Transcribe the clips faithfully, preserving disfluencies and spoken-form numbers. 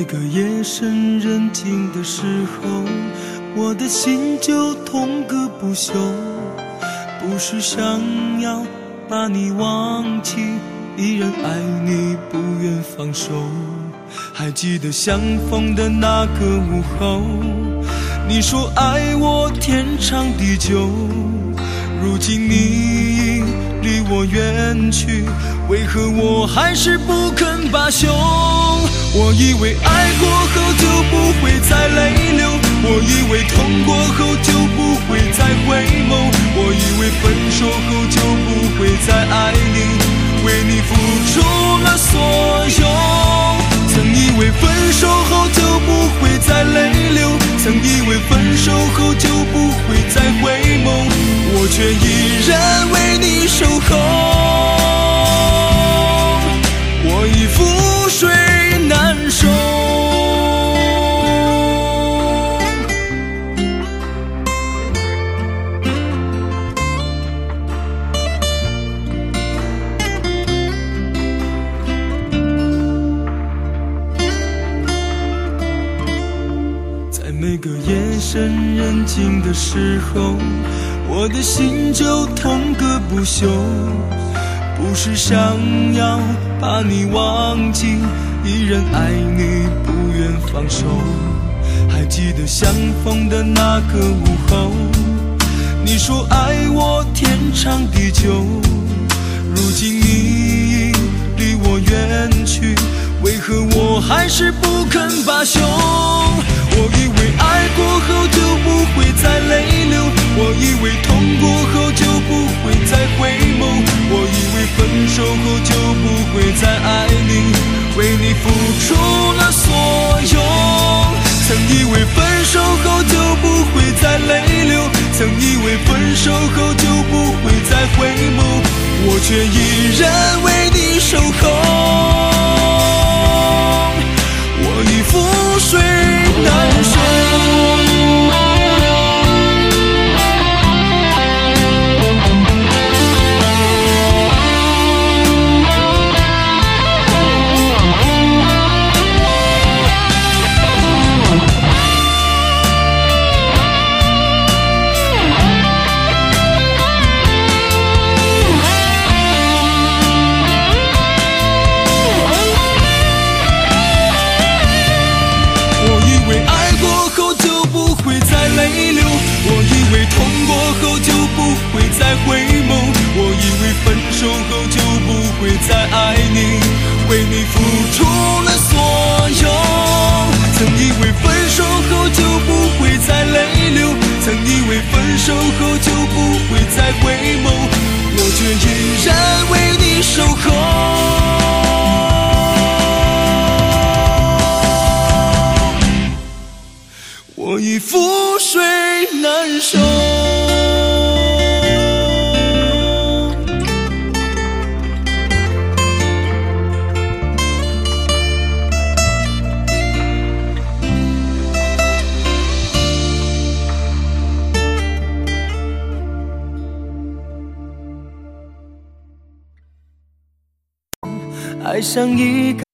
个夜深人静的时候，我的心就痛个不休，不是想要把你忘记，依然爱你不愿放手。还记得相逢的那个午后，你说爱我天长地久，如今你已离我远去，为何我还是不肯罢休？我以为爱过后就不会再泪流，我以为痛过后就不会再回眸，我以为分手后就不会再爱你，为你付出了所有。曾以为分手后就不会再泪流，曾以为分手后就不会再回眸，我却依然为你守候。我已覆水难收。在每个夜深人静的时候，我的心就痛个不休，不是想要把你忘记，依然爱你不愿放手。还记得相逢的那个午后，你说爱我天长地久，如今你已离我远去，为何我还是不肯罢休？我以为爱过后就不会再泪流，我以为痛过后就不会再回眸，我以为分手后就不会再爱你，为你付出了所有。曾以为分手后就不会再泪流，曾以为分手后就不会再回眸，我却依然为你守候。我已覆水难收。痛过后就不会再回眸，我以为分手后就不会再爱你，为你付出了所有。曾以为分手后就不会再泪流，曾以为分手后就不会再回眸，我却依然为你守候。我已覆水难收。爱上一个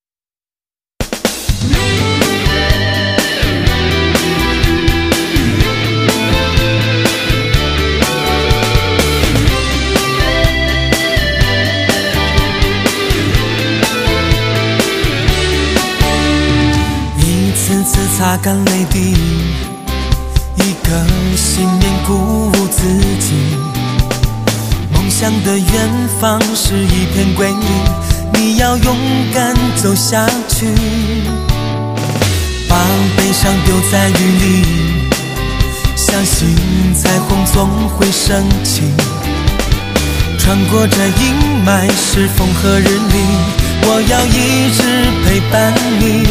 擦干泪滴，一个信念鼓舞自己。梦想的远方是一片归隐，你要勇敢走下去，把悲伤丢在雨里，相信彩虹总会升起。穿过这阴霾是风和日丽，我要一直陪伴你。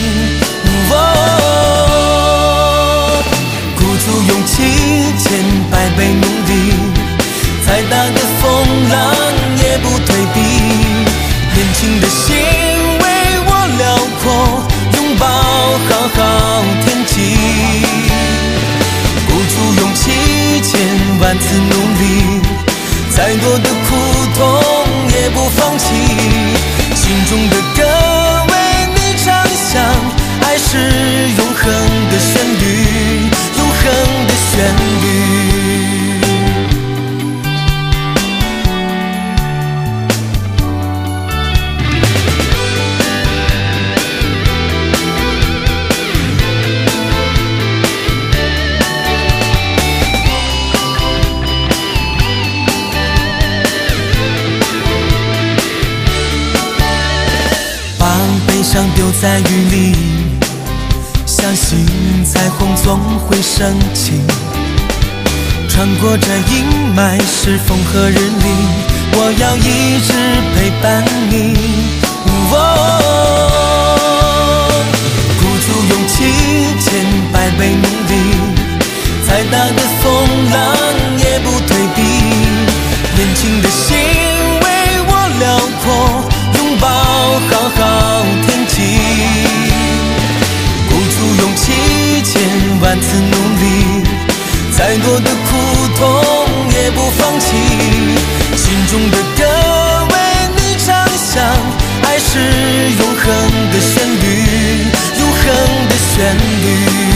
哦，鼓足勇气，千百倍努力，再大的风浪也不退避。年轻的心为我辽阔，拥抱好好天气。鼓足勇气，千万次努力，再多的苦痛也不放弃。心中的歌为你唱响，爱是永恒的旋律，永恒的旋律。想丢在雨里，相信彩虹总会升起。穿过这阴霾是风和日丽，我要一直陪伴你。哦，鼓足勇气，千百倍努力，再大的风浪也不退避。年轻的心为我辽阔，拥抱好好天气，鼓足勇气，千万次努力，再多的苦痛也不放弃。心中的歌为你唱响，爱是永恒的旋律，永恒的旋律。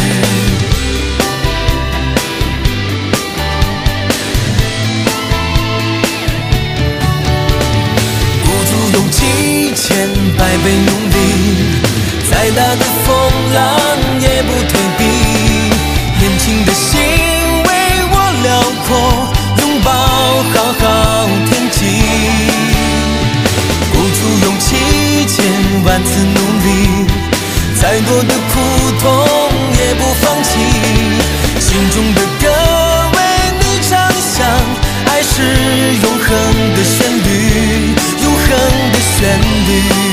千百倍努力，再大的风浪也不退避。年轻的心为我辽阔，拥抱好好天气。鼓足勇气，千万次努力，再多的苦痛也不放弃。心中的歌为你唱响，爱是永恒的旋律，永恒的旋律。